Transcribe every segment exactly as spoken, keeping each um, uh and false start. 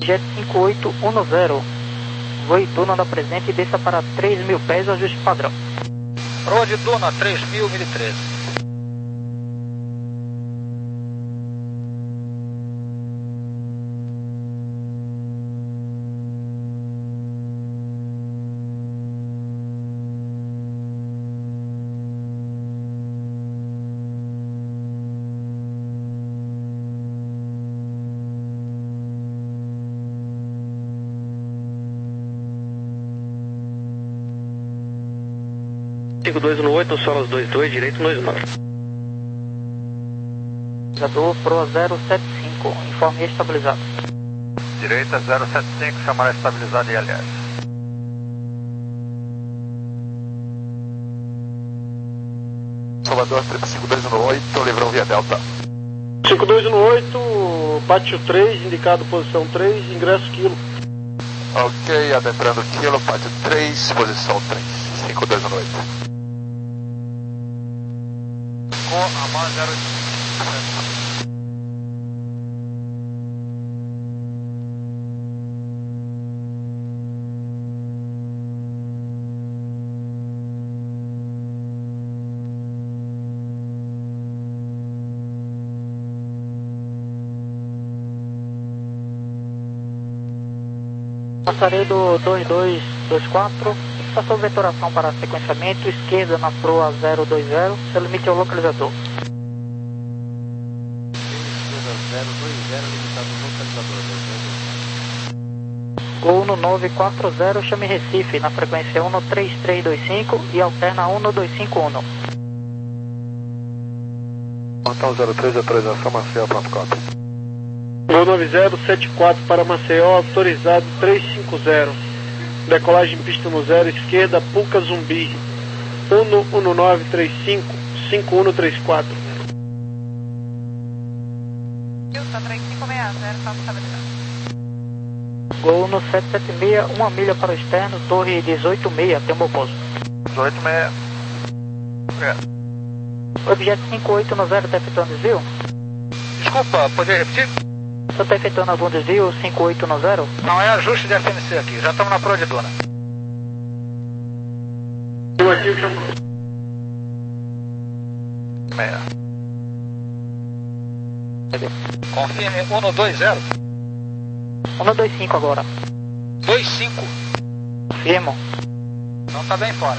Jet cinco oito um zero, voe Duna da presente e desça para três mil pés, ajuste padrão. Proa de Duna, três mil, mil e treze. cinco dois um oito, solos dois dois, direito no nove. Localizador Proa zero sete cinco, informe estabilizado. Direita zero sete cinco, chamará estabilizado e L S. Salvador, cinco dois um oito, livrão via Delta. cinco dois um oito, pátio três, indicado posição três, ingresso quilo. Ok, adentrando quilo, pátio três, posição três, cinco dois um oito. Com a man zero. Passarei do dois dois dois quatro, estação de vetoração para sequenciamento, esquerda na proa zero dois zero, seu limite é o localizador. zero dois zero, limitado localizador. Gol no nove quatro zero, chame Recife, na frequência um no três três dois cinco e alterna um no dois cinco um. Portal zero três, autorização Maceió, pronto, copy. Gol nove zero sete quatro para Maceió, autorizado três cinco zero. Decolagem pista no zero, esquerda, Puca Zumbi. um um nove três cinco, cinco um três quatro. Houston, três cinco seis zero, está estabilizado. Gol no sete sete seis, uma milha para o externo, torre dezoito seis, tem um bom pouso. dezoito seis. Obrigado. Objeto cinco oito um zero, está efetuando desvio? Desculpa, poderia repetir? Você está efetuando algum desvio, cinco oito um zero? Não, é ajuste de F N C aqui, já estamos na proa de Duna. Aqui, chamou. Meia. Confirme um no dois zero. um no dois cinco agora. dois cinco. Firmo. Não está bem fora.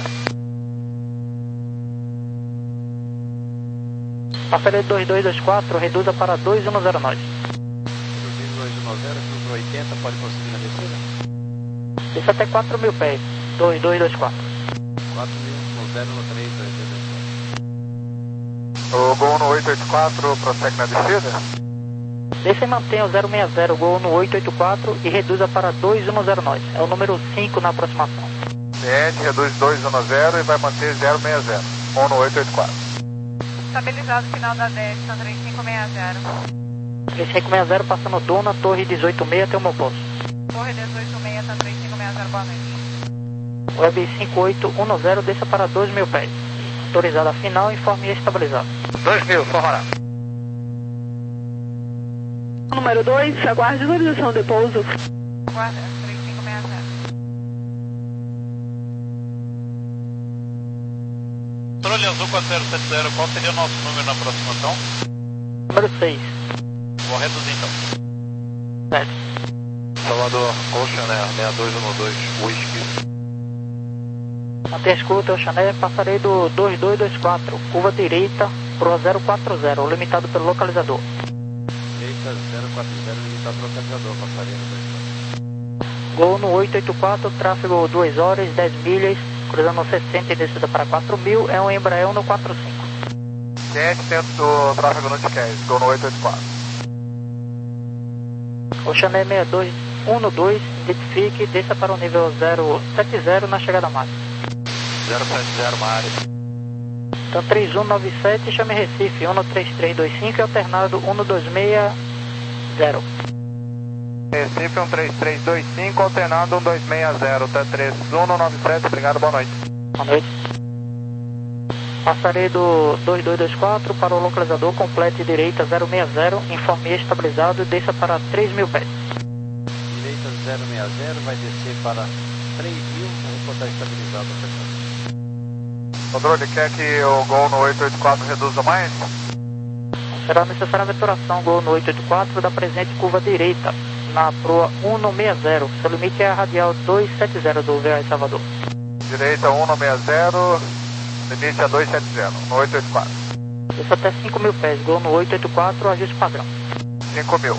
Passarei dois dois dois quatro, reduza para dois um zero nove. dois um zero, oitenta, pode conseguir na descida? Desça até quatro mil pés, dois dois dois quatro. quatro mil, no zero no três, dois dois dois quatro. O Gol no oito oito quatro, prossegue na descida. Desça e mantenha o zero seis zero, gol no oito oito quatro e reduza para dois um zero nove. É o número cinco na aproximação. Ciente, reduz dois um zero e vai manter zero seis zero. um no oito oito quatro. Estabilizado, final da dez, são três cinco seis zero. três cinco seis zero, passando Duna, torre dezoito seis, tem o meu posto. Torre dezoito seis, são três cinco seis zero, boa noite. Web cinco oito um zero, desça para dois mil pés. Autorizada final, informe estabilizado. dois mil, formará. Número dois, aguarde autorização de pouso. Guarda, três cinco seis zero. Controle azul quatro zero sete zero, qual seria o nosso número na aproximação? Número seis. Vou reduzir então. sete. Salvador, Ocean Air, seis dois um dois, Whisky. Mantenha escuta, Oceané, passarei do dois dois dois quatro, curva direita, pro zero quatro zero, limitado pelo localizador. Direita zero quatro zero, limitado pelo localizador, passaria no dois. Gol no oito oito quatro, tráfego duas horas, dez milhas, cruzando sessenta e descida para quatro mil, é um Embraer no quatro cinco. Ciente, dentro do tráfego no Ticaz, Gol no oito oito quatro. Oceané seis dois um dois, identifique, desça para o nível zero sete zero na chegada máxima. zero sete zero, uma área. Então três um nove sete, chame Recife, um no três três dois cinco e alternado um no dois seis zero. Recife um três três dois cinco, alternando um dois seis zero, T três um nove sete, obrigado, boa noite. Boa noite. Passarei do dois dois dois quatro para o localizador, complete direita zero seis zero, informe estabilizado e desça para três mil pés. zero seis zero, vai descer para três mil, vamos botar estabilizado a frequência. Controle, quer que o Gol no oito oito quatro reduza mais? Será necessária a veturação Gol no oito oito quatro da presente curva direita, na proa um não seis zero. Seu limite é a radial duzentos e setenta do V A S Salvador. Direita um não seis zero, limite a duzentos e setenta, no oito oito quatro. Isso até cinco mil pés, Gol no oito oito quatro, ajuste padrão. cinco mil.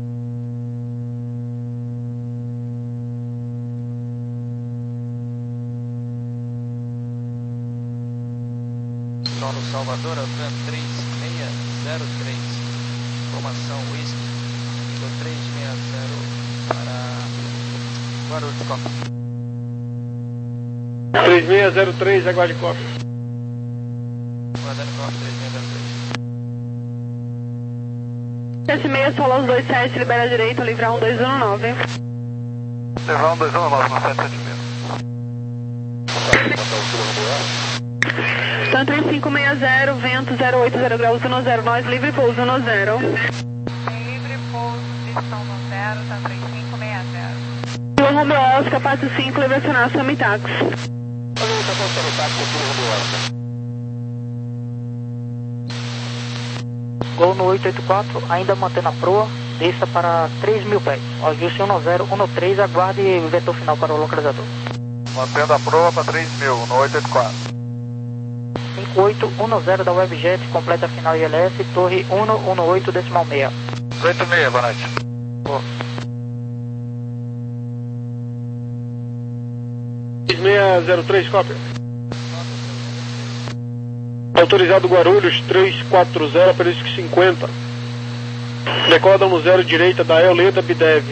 Solo Salvador, Alcan três seis zero três, formação Whisky, Eagle três seis zero para Guarulhos, Copa. três seis zero três, aguarde cópia. Guardando Copa três seis zero três. S seis, solo aos dois sete, libera a direita, livrar um dois um nove. Livrar um dois um nove no sete sete seis. São três cinco seis zero, vento zero oito zero graus um zero, nós livre pouso no zero. Tem livre pouso, pistão no zero, tá três cinco seis zero. Lua Romeo Oscar, passo cinco, livre acionar Samitax. Gol no oito oito quatro, ainda mantendo a proa, desça para três mil pés. Ajuste um zero um três, aguarde o vetor final para o localizador. Mantendo a proa para três mil, no oito oito quatro. cinco oito um zero da Webjet, completa final I L S, torre um um oito decimal seis. oito seis, boa noite. três seis zero três, cópia. Autorizado Guarulhos três quatro zero, Perisco cinquenta. Decola no zero direita da Eoleda Bidev.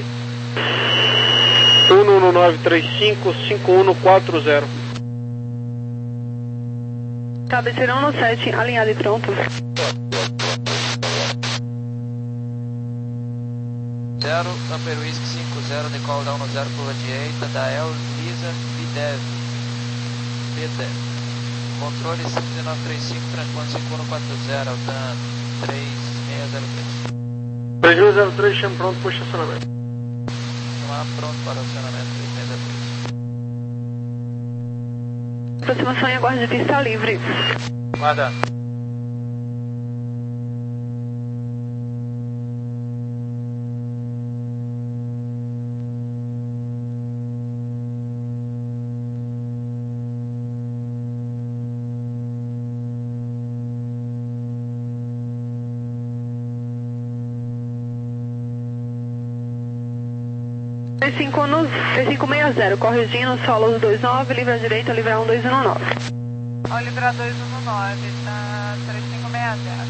um um nove três cinco, cinco um quatro zero. Cabeceira um no sete, alinhado e pronto. zero, Amper Whisky cinco zero, decola da um zero, curva direita, da El Lisa Bidev. Bidev. Controle cinco nove três cinco, transponde cinco um quatro zero, Altan três seis zero três. três seis zero três, chama pronto para o estacionamento. Chamar pronto para o acionamento três seis zero três. Aproximação e aguarde pista livre. Guarda. três cinco seis zero, corrigindo, solo dois nove, livre à direita, livrar um dois um nove. Ó, livrar dois um nove, tá três cinco seis zero.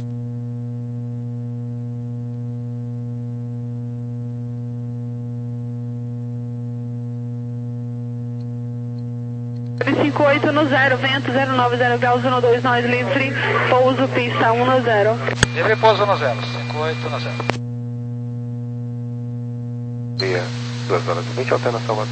três cinco oito no zero, vento zero nove zero graus um dois, nós livre, pouso pista um no zero. Livre pouso no zero, cinco oito no zero. Dia, duas horas e vinte, Altena Salvador.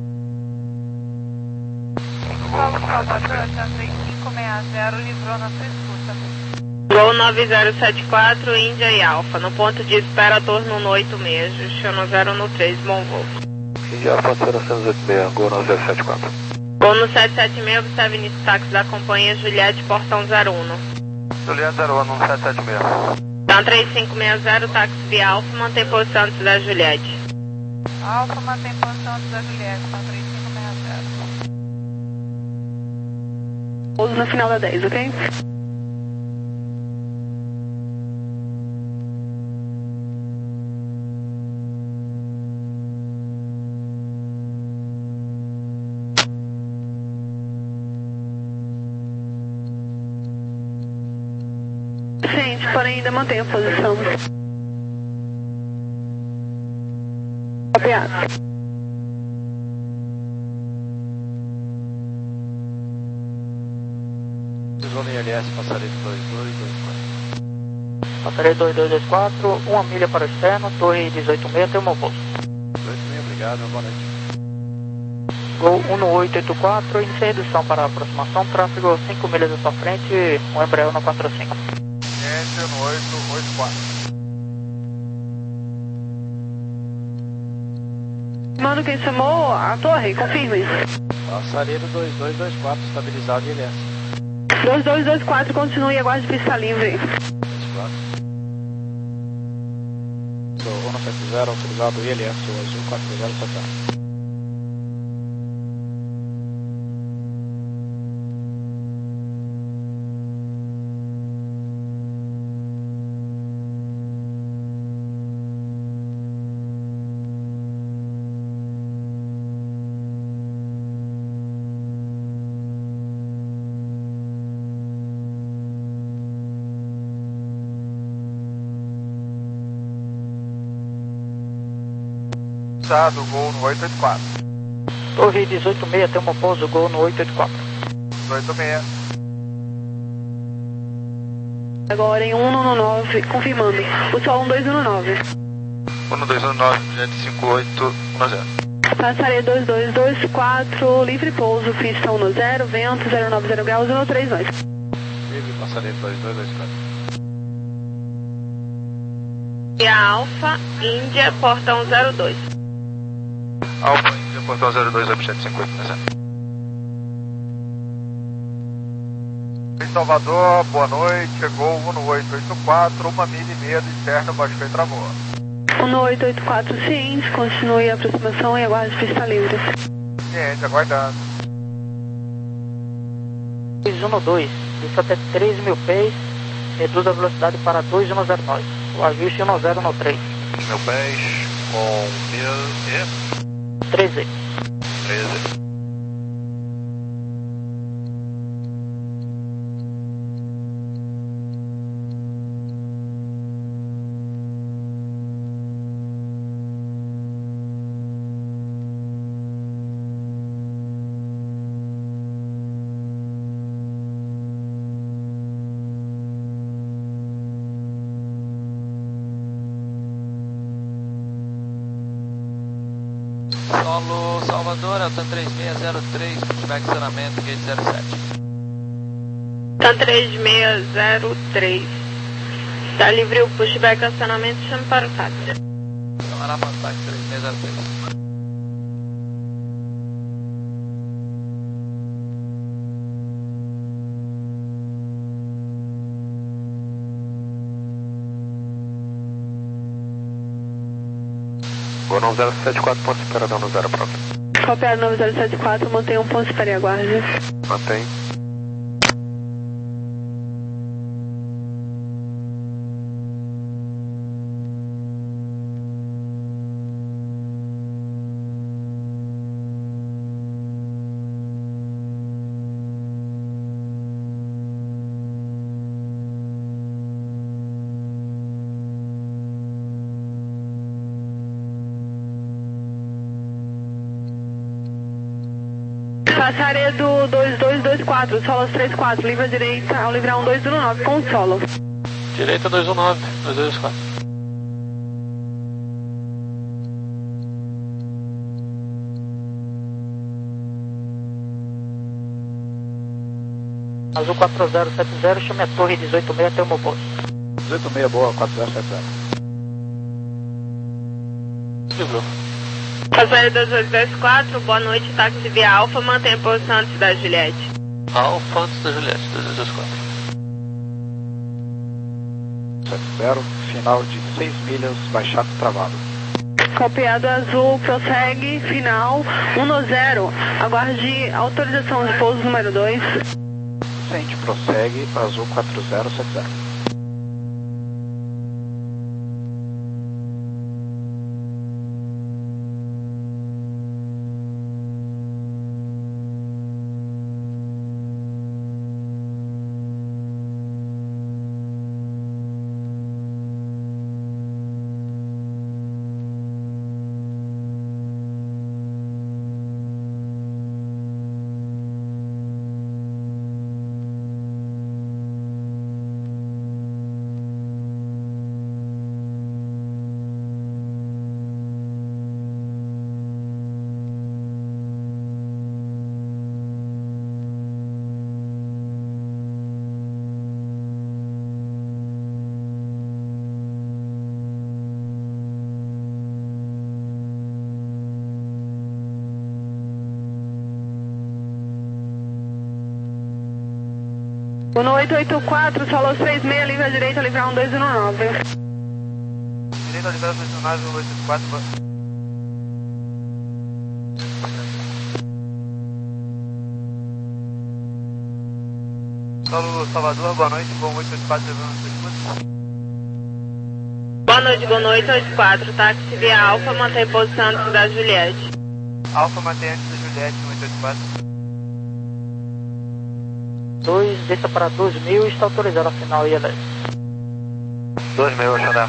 Paulo Salvador, tá três cinco seis zero, livrou na sua escuta. Gol nove zero sete quatro, Índia e Alfa. No ponto de espera, torno no oito seis, Justiça zero no três, bom voo. Índia Alfa, operação oito seis, Gol nove zero sete quatro. Gol no sete sete seis, observe início táxi da companhia Juliette, portão zero um. Juliette zero um, sete sete seis. Então três cinco seis zero, táxi via Alfa, mantém posição antes da Juliette. Alfa mantém posição antes da Juliette, tá três cinco seis zero. Pouso no final da dez, ok? Gente, porém ainda mantém a posição. Copiado. Zona I L S, passaredo dois dois dois quatro. Passaredo dois dois dois quatro, uma milha para o externo, torre dezoito seis, tem o meu posto. dezoito seis, obrigado, boa noite. Gol um oito oito quatro, inicia redução para aproximação, tráfego cinco milhas à sua frente, um Embraer no quatro cinco. Enter no oito oito quatro. confirmando quem chamou a torre, confirme. Passaredo dois dois dois quatro, estabilizado e I L S. dois dois dois quatro, continue, aguarde pista livre. Sou um sete zero, autorizado I L S, o azul quatro zero sete zero. Gol no oito oito quatro. Torre dezoito seis, tem um pouso, Gol no oito oito quatro. dezoito seis. Agora em um um nove, confirmando. O sol um dois um nove. um dois um nove, gente cinco oito um zero. Passaria dois dois dois quatro, livre pouso, pista um zero, vento zero nove zero graus, um três nove. Livre, passaredo dois dois dois quatro. E a Alfa, Índia, portão zero dois. Alfa Índia, portão zero dois, objeto cinco oito um zero. Em Salvador, boa noite, Gol um oito oito quatro, uma milha e meia do externo, baixou e travou. um oito oito quatro, ciente, continue a aproximação e aguarde pista livre. Ciente, aguardando. dois um dois, isso até três mil pés, reduz a velocidade para dois um zero nove. O ajuste um zero no três. Mil pés, com mil e... treze. treze. Solo Salvador, Altan três seis zero três, pushback estacionamento, gate zero sete. Altan três seis zero três. Tá livre o pushback acionamento, chame para o táxi. Camarada Ataque três seis zero três. Gol nove zero sete quatro, ponto esperadão no zero próprio. Copiar nove zero sete quatro, mantenha um ponto espera e aguarde. Mantém. Passaredo dois dois dois quatro, solo três quatro, livre à direita, ao livrar um dois um nove, com solo. Direita dois um nove, dois dois quatro. Azul quatro zero sete zero, chame a torre dezoito seis até o meu posto. dezoito seis, boa, quatro zero sete zero. Livrou. Passaredo dois dois dois quatro, boa noite, táxi via Alfa, mantenha a posição antes da Juliette. Alfa antes da Juliette, dois dois dois quatro. sete zero, final de seis milhas, baixado travado. Copiado azul, prossegue, final, um zero, aguarde autorização de pouso número dois. Ciente, prossegue, azul quatro zero sete zero. Uno oito oito quatro, solo três seis, livre à direita, livre um dois um nove. Direita, livre dois um nove, uno oito oito quatro. Saulo Salvador, boa noite, bom oito oito quatro, Boa noite, boa noite, oito quatro, táxi via Alfa, mantém posição antes da Juliette. Alfa mantém antes da Juliette, oito oito quatro. dois, desça para dois mil, está autorizado a final I L S. dois mil, Chanel.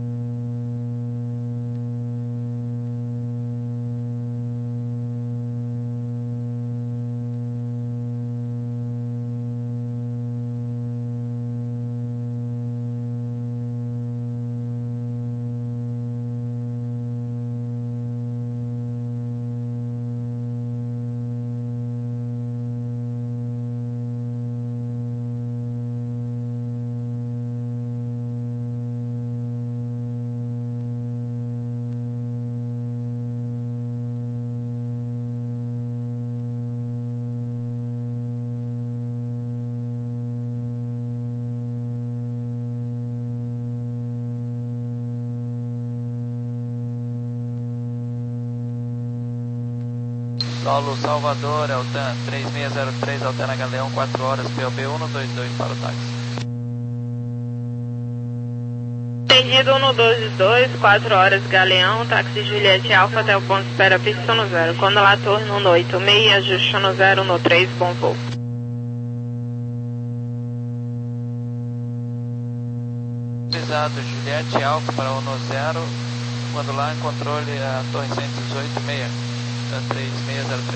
Saulo Salvador, Altan três seis zero três, Altana Galeão, quatro horas, P O B um dois dois para o táxi. Entendido um dois dois, quatro horas, Galeão, táxi Juliette Alfa até o ponto de espera, pista no zero. Quando lá torre no oito seis, ajuste no zero, no três, bom voo. Utilizado Juliette Alfa para o no zero, quando lá em controle a torre cento e dezoito seis, três seis zero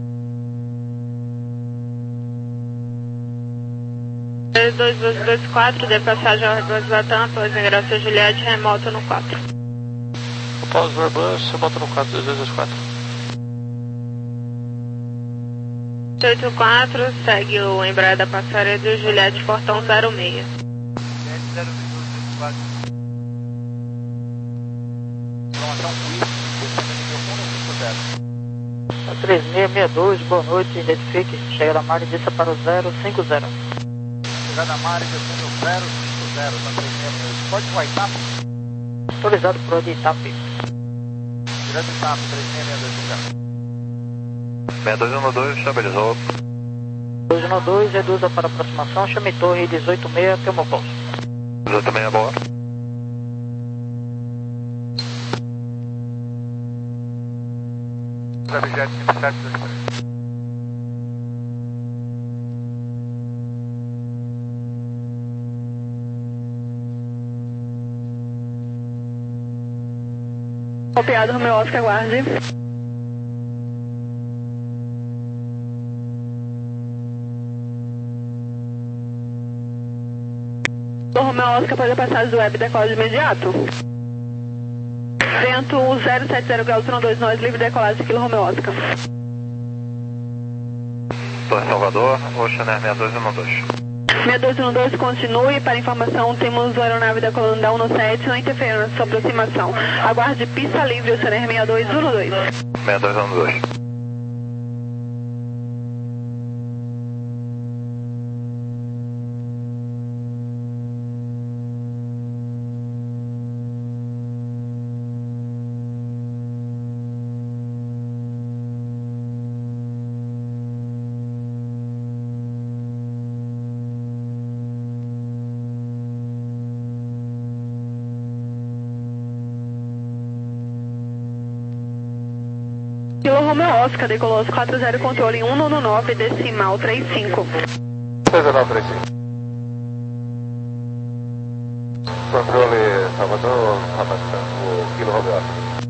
três. dois dois dois quatro, de passagem ao Airbus Latam, após ingresso Juliette, remoto no quatro. Após o Airbus, remoto no quatro, dois dois dois quatro. oito oito quatro, segue o Embraer da Passaredo do Juliette Portão zero seis. Juliette zero dois quatro. Informação Wii, descendo nível um no cinco zero. três seis seis dois, boa noite, identifique, chega da Mari, desça para o zero cinco zero. Chegada Mari, descendo zero cinco zero, tá três seis seis. Pode o Itape? Autorizado por ordem Itape. Direto Itape, três seis seis dois zero. seis dois um dois, estabilizou. dois um dois, reduza para aproximação, chame torre dezoito seis, Telmo Posto. dezoito seis, boa. Jet cinco sete dois três. Copiado, Romeu Oscar, aguarde. Romeu Oscar, pode passar do web, decola de imediato. Vento zero sete zero graus, um dois nós, livre decolagem, quilo Romeu Oscar. Torre Salvador, Ocean Air seis dois um dois. seis dois um dois, continue. Para informação, temos a aeronave da coluna da um sete, não interferindo na sua aproximação. Aguarde pista livre, Ocean Air seis dois um dois. seis dois um dois. Kilo Romeo Oscar, decolou quatro zero, controle um nove nove, decimal trinta e cinco. três nove três cinco. Controle Salvador, o Kilo Romeo Oscar.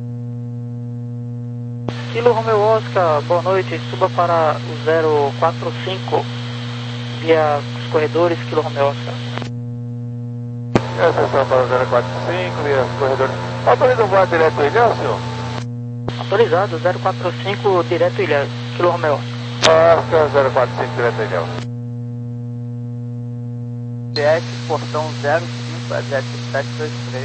Kilo Romeo Oscar, boa noite, suba para o zero quatro cinco, via os corredores, Kilo Romeo Oscar. Atenção para o zero quatro cinco, via os corredores. Autoriza o voar direto ao Ilhéu, senhor? Autorizado, zero quatro cinco, direto Ilhéu, Kilo Romeo. Oscar, zero quatro cinco, direto ao Ilhéu. Jet, portão zero cinco, a Jet sete dois três.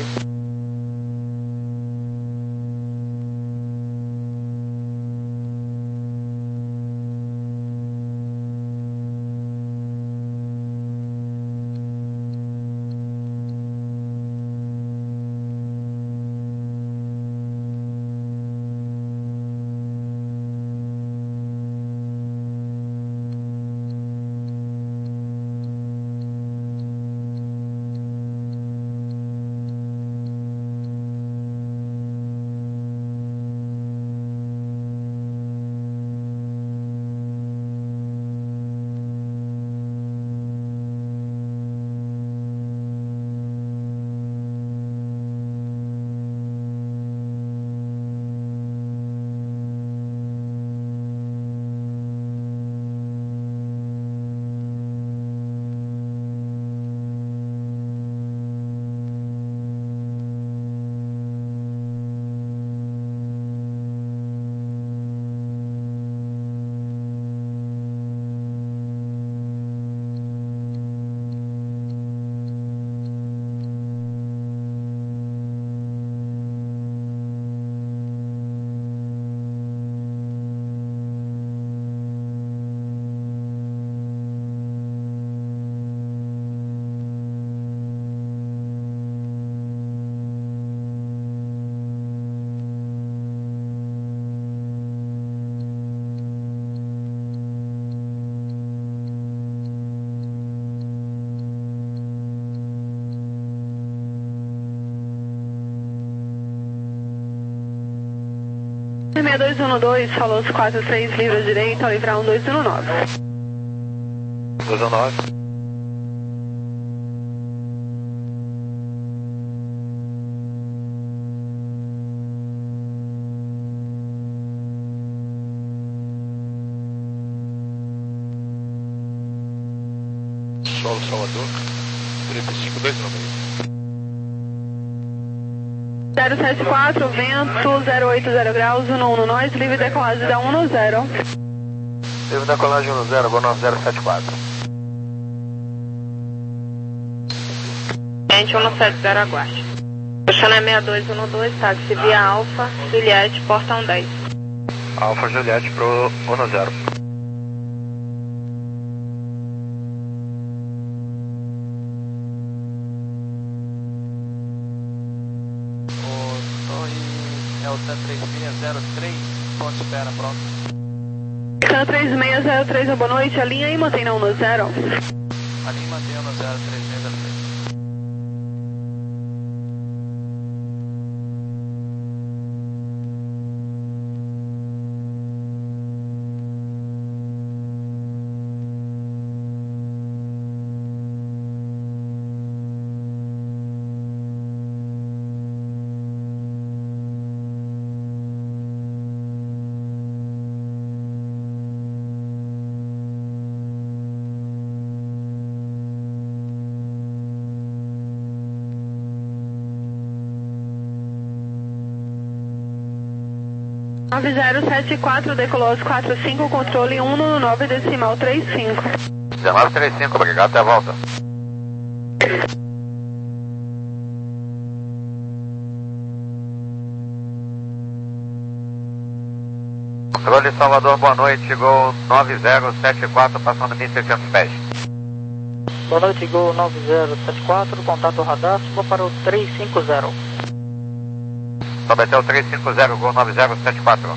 seis dois um dois, falou os quatro três, livre à direita, ao livrar um dois um nove. dois um nove. Solo Salvador, trinta e cinco, dois no meio. zero sete quatro, vento, zero oito zero graus, um no nós, livre decolagem da um no zero. Livre decolagem um no zero, vou nove zero sete quatro. Gente, um no sete zero, aguarde. Puxando é seis dois um dois, táxi via Alfa, Juliette, portão dez. Alfa Juliette pro um no zero. Delta três seis zero três, ponto de espera, pronto. Delta três seis zero três, boa noite, a linha aí mantém na um no zero. A linha mantém no zero três seis zero três. nove zero sete quatro, decolou os quatro cinco, controle um no nove, decimal três cinco. dezenove trinta e cinco, obrigado, até a volta. Controle Salvador, boa noite, chegou nove zero sete quatro, passando mil e seiscentos pés. Boa noite, Gol nove zero sete quatro, contato radar, suba para o três cinco zero. Sobe até o três cinco zero, Gol nove zero sete quatro.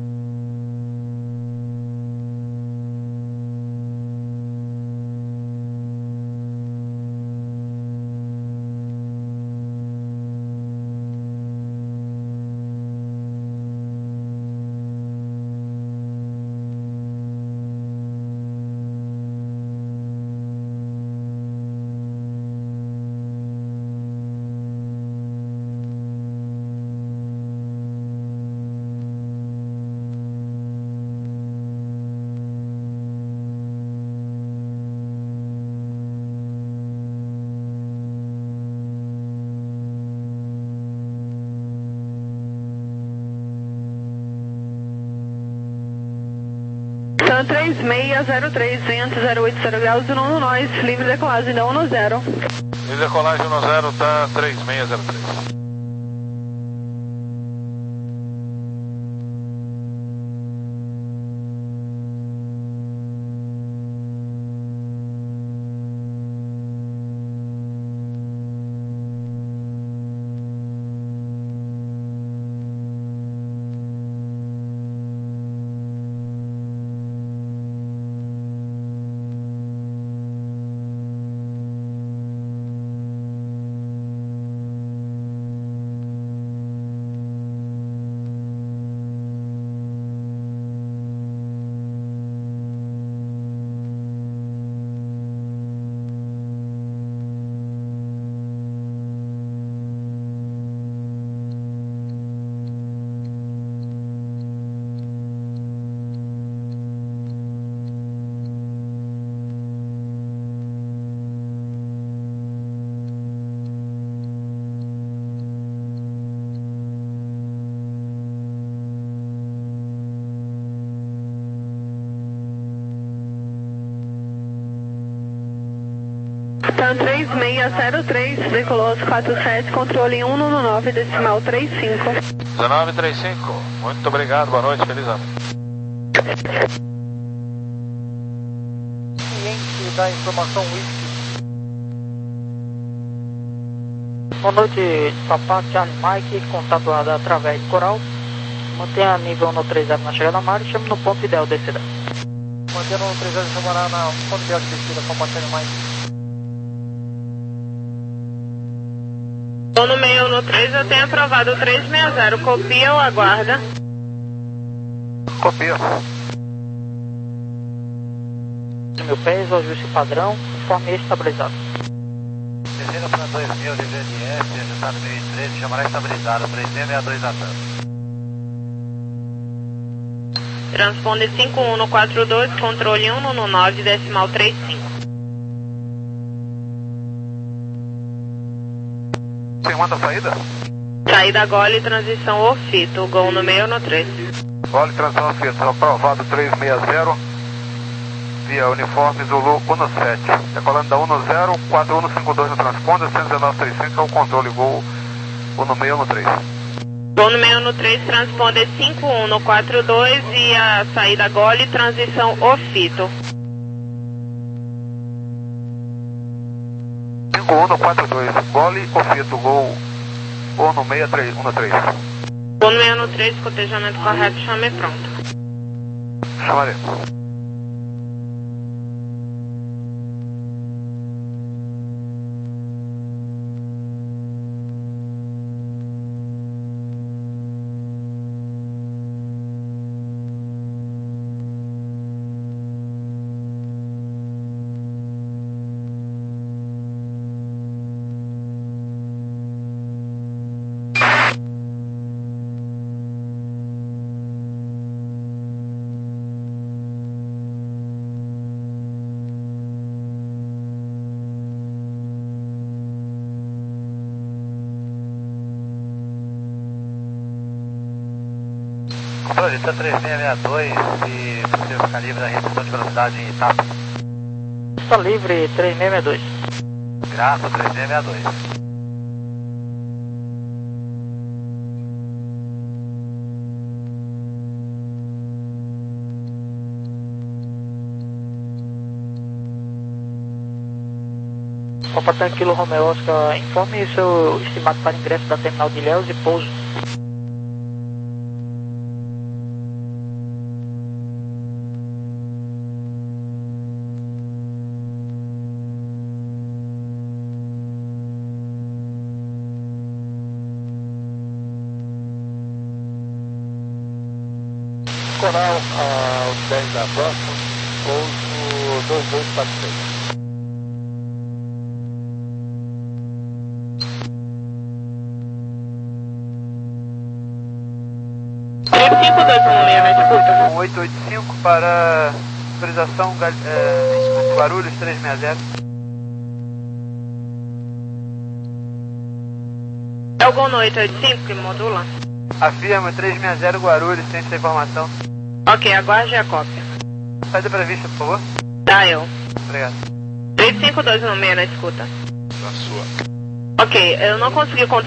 três seis zero três, vento zero oito zero graus, um no nós, livre decolagem da um no zero. Livre decolagem no zero, tá três seis zero três. três seis zero três, decolou os quatro sete, controle um no nove, decimal três cinco. dezenove trinta e cinco, muito obrigado, boa noite, feliz ano. Cliente da informação Whisky. Boa noite, Papá Charlie Mike, contato radar através de Coral. Mantenha nível no três zero na chegada na área e chame no ponto ideal de descida. Mantendo no três zero, chamará na ponto ideal de descida, Papá Charlie Mike. Tô no meio no três, eu tenho aprovado o três seis zero, copia ou aguarda? Copia. Mil pés, ajuste padrão, conforme estabilizado. Descendo para dois mil de V D S, ajustado mil e treze, chamará estabilizado, três seis seis dois ação. Transponde cinco um um quatro dois, controle um um nove, decimal três cinco. Tem uma saída? Saída Gole, transição Orfito, gol no meio no três. Gole, transição Orfito, aprovado três seis zero, via uniforme Zulu um sete. Decolando da um zero, quatro um cinco dois no transponder, cento e dezenove trinta e cinco é o controle, gol um no meio no três. Gol no meio no três, transponder cinco um quatro dois e a saída Gole, transição Orfito. cinco um quatro dois, Gole, Orfito, gol um no meio três, um no três. Gol no meio no três, cotejamento correto, chame pronto. Chamarei. Projeto três seis seis dois e possível calibre da redução de velocidade em etapa. Está livre três seis seis dois. Graça três seis seis dois. Copa Tranquilo Romeo Oscar, informe seu estimado para ingresso da terminal de Ilhéus e pouso. Coral aos dez da próxima, pouso dois dois quatro seis. cinco dois um seis na escuta. oito oito cinco para autorização é, Guarulhos três seis zero. É o gol no oito oito cinco que modula? Afirma três seis zero Guarulhos, tem essa informação. Ok, aguarde a cópia. Saída prevista, por favor. Tá, eu. Obrigado. três cinco dois um seis na escuta. Na sua. Ok, eu não consegui